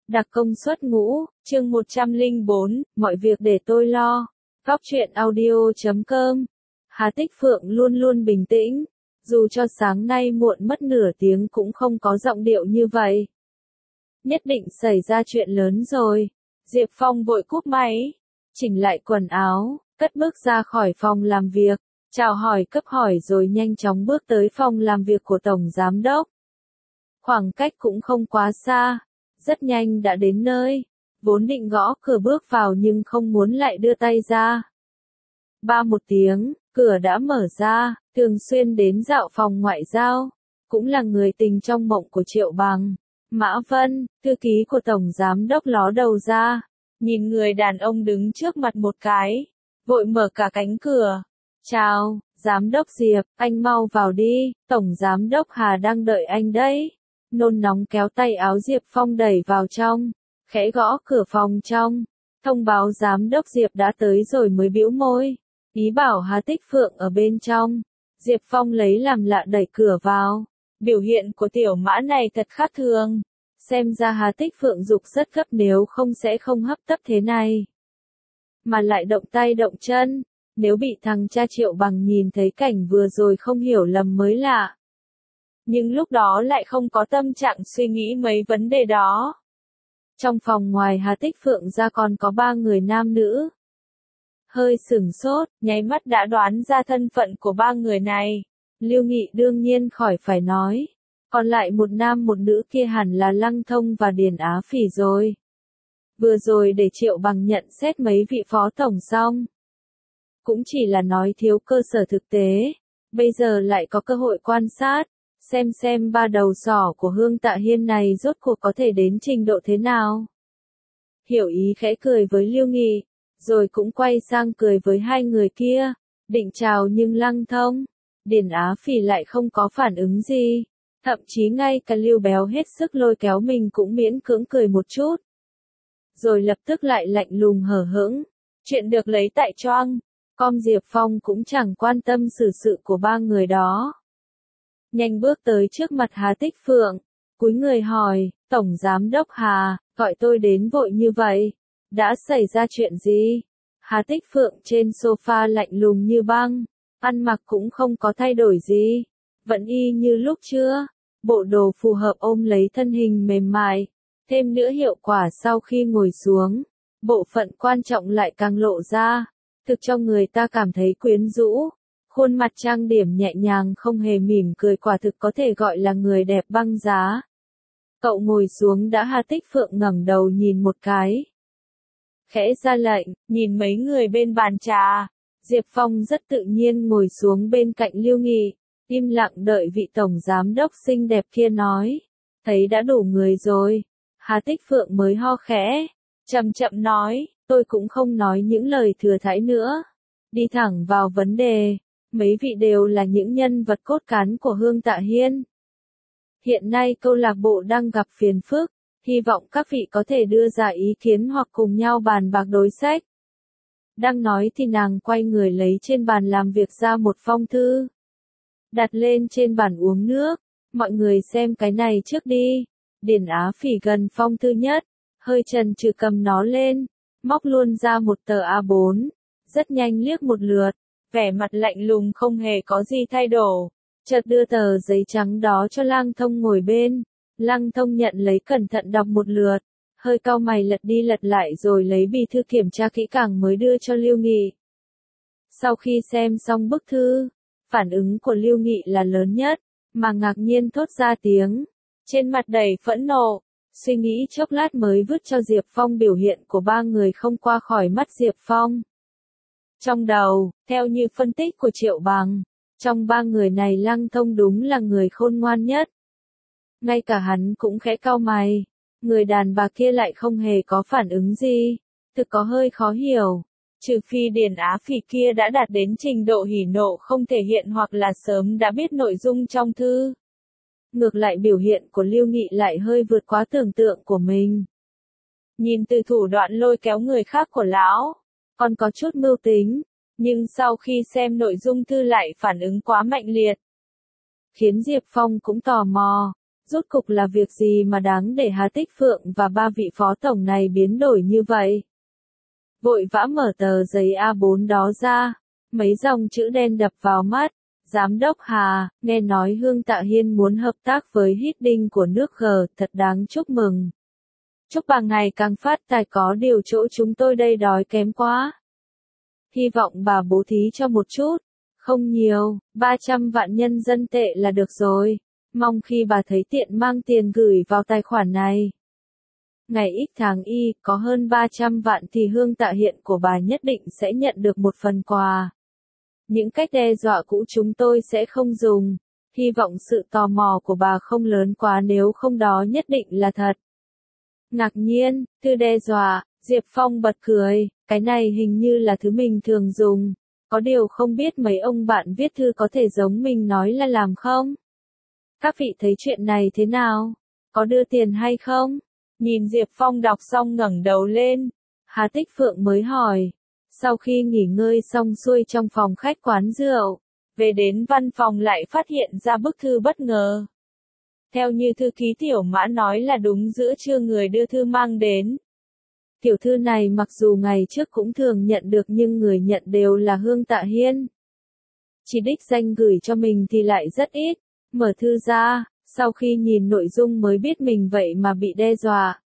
Đặc công suất ngũ, chương 104, mọi việc để tôi lo. Góc truyện audio.com. Hà Tích Phượng luôn luôn bình tĩnh, dù cho sáng nay muộn mất nửa tiếng cũng không có giọng điệu như vậy. Nhất định xảy ra chuyện lớn rồi. Diệp Phong vội cúp máy, chỉnh lại quần áo, cất bước ra khỏi phòng làm việc, chào hỏi cấp hỏi rồi nhanh chóng bước tới phòng làm việc của Tổng Giám Đốc. Khoảng cách cũng không quá xa, rất nhanh đã đến nơi, vốn định gõ cửa bước vào nhưng không muốn lại đưa tay ra. Ba một tiếng, cửa đã mở ra, thường xuyên đến dạo phòng ngoại giao, cũng là người tình trong mộng của Triệu Bằng. Mã Vân, thư ký của Tổng Giám Đốc ló đầu ra, nhìn người đàn ông đứng trước mặt một cái, vội mở cả cánh cửa. Chào, Giám Đốc Diệp, anh mau vào đi, Tổng Giám Đốc Hà đang đợi anh đấy. Nôn nóng kéo tay áo Diệp Phong đẩy vào trong, khẽ gõ cửa phòng trong, thông báo Giám Đốc Diệp đã tới rồi mới bĩu môi, ý bảo Hà Tích Phượng ở bên trong. Diệp Phong lấy làm lạ đẩy cửa vào, biểu hiện của tiểu mã này thật khác thường, xem ra Hà Tích Phượng dục rất gấp, nếu không sẽ không hấp tấp thế này. Mà lại động tay động chân, nếu bị thằng cha Triệu Bằng nhìn thấy cảnh vừa rồi không hiểu lầm mới lạ. Nhưng lúc đó lại không có tâm trạng suy nghĩ mấy vấn đề đó. Trong phòng ngoài Hà Tích Phượng ra còn có 3 người nam nữ. Hơi sửng sốt, nháy mắt đã đoán ra thân phận của 3 người này. Lưu Nghị đương nhiên khỏi phải nói. Còn lại một nam một nữ kia hẳn là Lăng Thông và Điền Á Phỉ rồi. Vừa rồi để Triệu Bằng nhận xét mấy vị phó tổng xong, cũng chỉ là nói thiếu cơ sở thực tế. Bây giờ lại có cơ hội quan sát, xem ba đầu sỏ của Hương Tạ Hiên này rốt cuộc có thể đến trình độ thế nào. Hiểu ý khẽ cười với Lưu Nghị, rồi cũng quay sang cười với 2 người kia, định chào nhưng Lăng Thông, Điền Á Phỉ lại không có phản ứng gì, thậm chí ngay cả Lưu Béo hết sức lôi kéo mình cũng miễn cưỡng cười một chút. Rồi lập tức lại lạnh lùng hờ hững, chuyện được lấy tại choang, Diệp Phong cũng chẳng quan tâm xử sự của 3 người đó. Nhanh bước tới trước mặt Hà Tích Phượng, cúi người hỏi, Tổng Giám Đốc Hà, gọi tôi đến vội như vậy, đã xảy ra chuyện gì? Hà Tích Phượng trên sofa lạnh lùng như băng, ăn mặc cũng không có thay đổi gì, vẫn y như lúc chưa, bộ đồ phù hợp ôm lấy thân hình mềm mại, thêm nữa hiệu quả sau khi ngồi xuống, bộ phận quan trọng lại càng lộ ra, thực cho người ta cảm thấy quyến rũ. Khuôn mặt trang điểm nhẹ nhàng không hề mỉm cười, quả thực có thể gọi là người đẹp băng giá. Cậu ngồi xuống đã. Hà Tích Phượng ngẩng đầu nhìn một cái, khẽ ra lệnh, nhìn mấy người bên bàn trà. Diệp Phong rất tự nhiên ngồi xuống bên cạnh Lưu Nghị, im lặng đợi vị Tổng Giám Đốc xinh đẹp kia nói. Thấy đã đủ người rồi, Hà Tích Phượng mới ho khẽ, chậm chậm nói, tôi cũng không nói những lời thừa thãi nữa. Đi thẳng vào vấn đề. Mấy vị đều là những nhân vật cốt cán của Hương Tạ Hiên. Hiện nay câu lạc bộ đang gặp phiền phức, hy vọng các vị có thể đưa ra ý kiến hoặc cùng nhau bàn bạc đối sách. Đang nói thì nàng quay người lấy trên bàn làm việc ra một phong thư, đặt lên trên bàn uống nước. Mọi người xem cái này trước đi. Điền Á Phỉ gần phong thư nhất, hơi chần chừ cầm nó lên, móc luôn ra một tờ A4, rất nhanh liếc một lượt. Vẻ mặt lạnh lùng không hề có gì thay đổi, chợt đưa tờ giấy trắng đó cho Lăng Thông ngồi bên. Lăng Thông nhận lấy cẩn thận đọc một lượt, hơi cau mày lật đi lật lại rồi lấy bì thư kiểm tra kỹ càng mới đưa cho Lưu Nghị. Sau khi xem xong bức thư, phản ứng của Lưu Nghị là lớn nhất, mà ngạc nhiên thốt ra tiếng, trên mặt đầy phẫn nộ, suy nghĩ chốc lát mới vứt cho Diệp Phong. Biểu hiện của 3 người không qua khỏi mắt Diệp Phong. Trong đầu, theo như phân tích của Triệu Bằng, trong 3 người này Lăng Thông đúng là người khôn ngoan nhất. Ngay cả hắn cũng khẽ cau mày, người đàn bà kia lại không hề có phản ứng gì, thực có hơi khó hiểu, trừ phi Điền Á Phỉ kia đã đạt đến trình độ hỉ nộ không thể hiện hoặc là sớm đã biết nội dung trong thư. Ngược lại biểu hiện của Lưu Nghị lại hơi vượt quá tưởng tượng của mình. Nhìn từ thủ đoạn lôi kéo người khác của lão, còn có chút mưu tính, nhưng sau khi xem nội dung thư lại phản ứng quá mạnh liệt, khiến Diệp Phong cũng tò mò, Rốt cục là việc gì mà đáng để Hà Tích Phượng và ba vị phó tổng này biến đổi như vậy? Vội vã mở tờ giấy A4 đó ra, mấy dòng chữ đen đập vào mắt. Giám đốc Hà, nghe nói Hương Tạ Hiên muốn hợp tác với Hiddink của nước G, thật đáng chúc mừng. Chúc bà ngày càng phát tài, có điều chỗ chúng tôi đây đói kém quá. Hy vọng bà bố thí cho một chút, không nhiều, 300 vạn nhân dân tệ là được rồi. Mong khi bà thấy tiện mang tiền gửi vào tài khoản này. Ngày X tháng Y, có hơn 300 vạn thì Hương Tạ Hiện của bà nhất định sẽ nhận được một phần quà. Những cách đe dọa cũ chúng tôi sẽ không dùng. Hy vọng sự tò mò của bà không lớn quá, nếu không đó nhất định là thật. Ngạc nhiên, thư đe dọa, Diệp Phong bật cười, cái này hình như là thứ mình thường dùng. Có điều không biết mấy ông bạn viết thư có thể giống mình nói là làm không? Các vị thấy chuyện này thế nào? Có đưa tiền hay không? Nhìn Diệp Phong đọc xong ngẩng đầu lên, Hà Tích Phượng mới hỏi. Sau khi nghỉ ngơi xong xuôi trong phòng khách quán rượu, về đến văn phòng lại phát hiện ra bức thư bất ngờ. Theo như thư ký Tiểu Mã nói là đúng giữa trưa người đưa thư mang đến. Tiểu thư này mặc dù ngày trước cũng thường nhận được nhưng người nhận đều là Hương Tạ Hiên. Chỉ đích danh gửi cho mình thì lại rất ít. Mở thư ra, sau khi nhìn nội dung mới biết mình vậy mà bị đe dọa.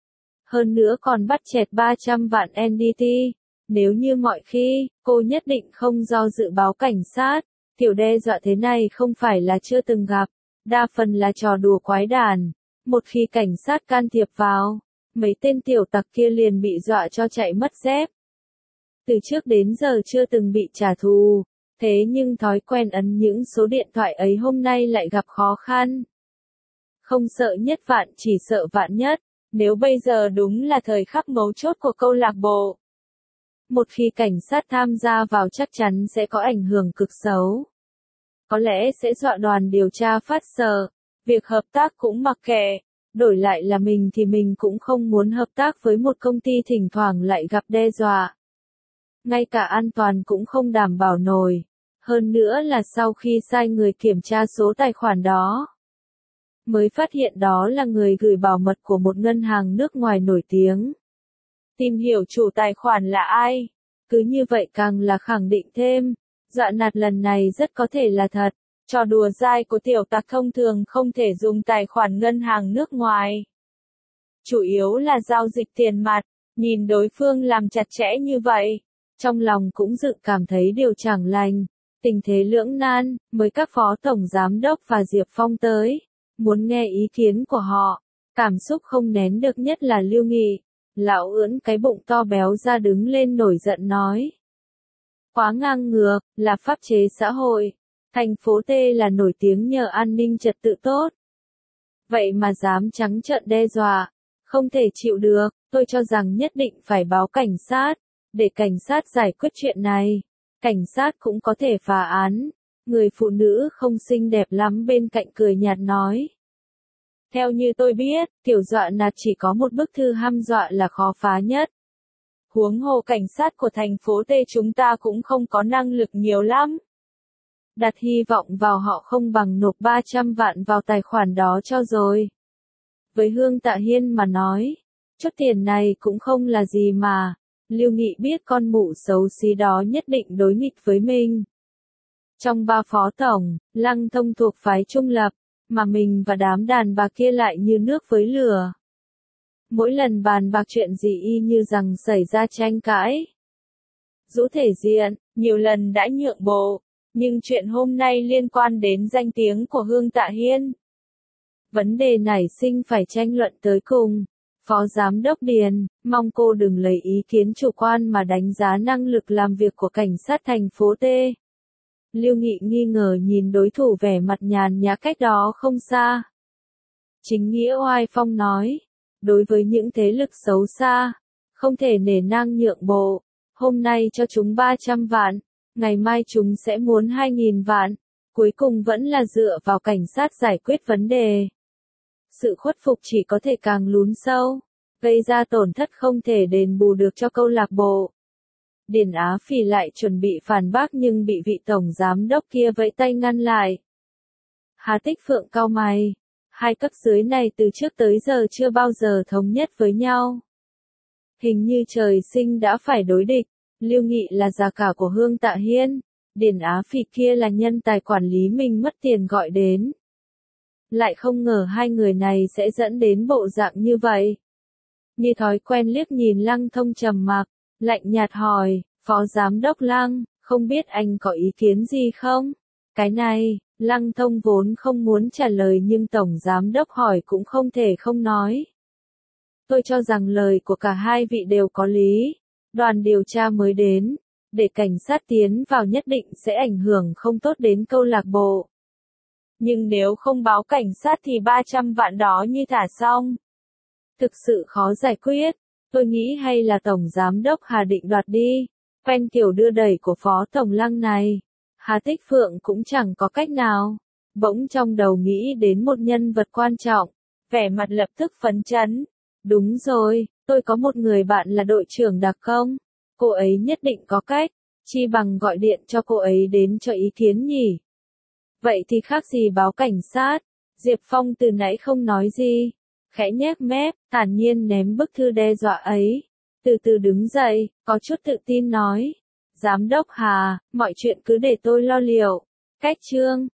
Hơn nữa còn bắt chẹt 300 vạn NDT. Nếu như mọi khi, cô nhất định không do dự báo cảnh sát. Kiểu đe dọa thế này không phải là chưa từng gặp. Đa phần là trò đùa quái đản. Một khi cảnh sát can thiệp vào, mấy tên tiểu tặc kia liền bị dọa cho chạy mất dép. Từ trước đến giờ chưa từng bị trả thù. Thế nhưng thói quen ấn những số điện thoại ấy hôm nay lại gặp khó khăn. Không sợ nhất vạn chỉ sợ vạn nhất, nếu bây giờ đúng là thời khắc mấu chốt của câu lạc bộ. Một khi cảnh sát tham gia vào chắc chắn sẽ có ảnh hưởng cực xấu. Có lẽ sẽ dọa đoàn điều tra phát sợ, việc hợp tác cũng mặc kệ, đổi lại là mình thì mình cũng không muốn hợp tác với một công ty thỉnh thoảng lại gặp đe dọa. Ngay cả an toàn cũng không đảm bảo nổi. Hơn nữa là sau khi sai người kiểm tra số tài khoản đó, mới phát hiện đó là người gửi bảo mật của một ngân hàng nước ngoài nổi tiếng. Tìm hiểu chủ tài khoản là ai, cứ như vậy càng là khẳng định thêm, dọa nạt lần này rất có thể là thật. Trò đùa dai của tiểu tặc thông thường không thể dùng tài khoản ngân hàng nước ngoài. Chủ yếu là giao dịch tiền mặt, nhìn đối phương làm chặt chẽ như vậy, trong lòng cũng dự cảm thấy điều chẳng lành. Tình thế lưỡng nan, mới các phó tổng giám đốc và Diệp Phong tới, muốn nghe ý kiến của họ. Cảm xúc không nén được nhất là Lưu Nghị. Lão ưỡn cái bụng to béo ra đứng lên nổi giận nói. Quá ngang ngược, là pháp chế xã hội. Thành phố T là nổi tiếng nhờ an ninh trật tự tốt. Vậy mà dám trắng trợn đe dọa. Không thể chịu được, tôi cho rằng nhất định phải báo cảnh sát, để cảnh sát giải quyết chuyện này. Cảnh sát cũng có thể phá án. Người phụ nữ không xinh đẹp lắm bên cạnh cười nhạt nói. Theo như tôi biết, kiểu dọa nạt chỉ có một bức thư hăm dọa là khó phá nhất. Huống hồ cảnh sát của thành phố T chúng ta cũng không có năng lực nhiều lắm. Đặt hy vọng vào họ không bằng nộp 300 vạn vào tài khoản đó cho rồi. Với Hương Tạ Hiên mà nói, chút tiền này cũng không là gì mà. Lưu Nghị biết con mụ xấu xí đó nhất định đối nghịch với mình. Trong ba phó tổng, Lăng Thông thuộc phái trung lập, mà mình và đám đàn bà kia lại như nước với lửa. Mỗi lần bàn bạc chuyện gì y như rằng xảy ra tranh cãi. Dũ thể diện, nhiều lần đã nhượng bộ, nhưng chuyện hôm nay liên quan đến danh tiếng của Hương Tạ Hiên. Vấn đề nảy sinh phải tranh luận tới cùng. Phó Giám đốc Điền, mong cô đừng lấy ý kiến chủ quan mà đánh giá năng lực làm việc của cảnh sát thành phố T. Lưu Nghị nghi ngờ nhìn đối thủ vẻ mặt nhàn nhã cách đó không xa. Chính nghĩa oai phong nói, đối với những thế lực xấu xa, không thể nể nang nhượng bộ. Hôm nay cho chúng 300 vạn, ngày mai chúng sẽ muốn 2.000 vạn, cuối cùng vẫn là dựa vào cảnh sát giải quyết vấn đề. Sự khuất phục chỉ có thể càng lún sâu, gây ra tổn thất không thể đền bù được cho câu lạc bộ. Điền Á Phỉ lại chuẩn bị phản bác nhưng bị vị tổng giám đốc kia vẫy tay ngăn lại. Hà Tích Phượng cau mày. Hai cấp dưới này từ trước tới giờ chưa bao giờ thống nhất với nhau. Hình như trời sinh đã phải đối địch. Lưu Nghị là già cả của Hương Tạ Hiên, Điền Á Phỉ kia là nhân tài quản lý mình mất tiền gọi đến. Lại không ngờ hai người này sẽ dẫn đến bộ dạng như vậy. Như thói quen liếc nhìn Lăng Thông trầm mặc, lạnh nhạt hỏi, Phó Giám đốc Lăng, không biết anh có ý kiến gì không? Cái này, Lăng Thông vốn không muốn trả lời nhưng Tổng Giám đốc hỏi cũng không thể không nói. Tôi cho rằng lời của cả hai vị đều có lý. Đoàn điều tra mới đến, để cảnh sát tiến vào nhất định sẽ ảnh hưởng không tốt đến câu lạc bộ. Nhưng nếu không báo cảnh sát thì 300 vạn đó như thả xong. Thực sự khó giải quyết, tôi nghĩ hay là Tổng Giám đốc Hà định đoạt đi. Quen kiểu đưa đẩy của Phó Tổng Lăng này, Hà Tích Phượng cũng chẳng có cách nào. Bỗng trong đầu nghĩ đến một nhân vật quan trọng, vẻ mặt lập tức phấn chấn. Đúng rồi, tôi có một người bạn là đội trưởng đặc công. Cô ấy nhất định có cách, chi bằng gọi điện cho cô ấy đến cho ý kiến nhỉ. Vậy thì khác gì báo cảnh sát. Diệp Phong từ nãy không nói gì, khẽ nhếch mép, thản nhiên ném bức thư đe dọa ấy. Từ từ đứng dậy, có chút tự tin nói. Giám đốc Hà, mọi chuyện cứ để tôi lo liệu. Cách chương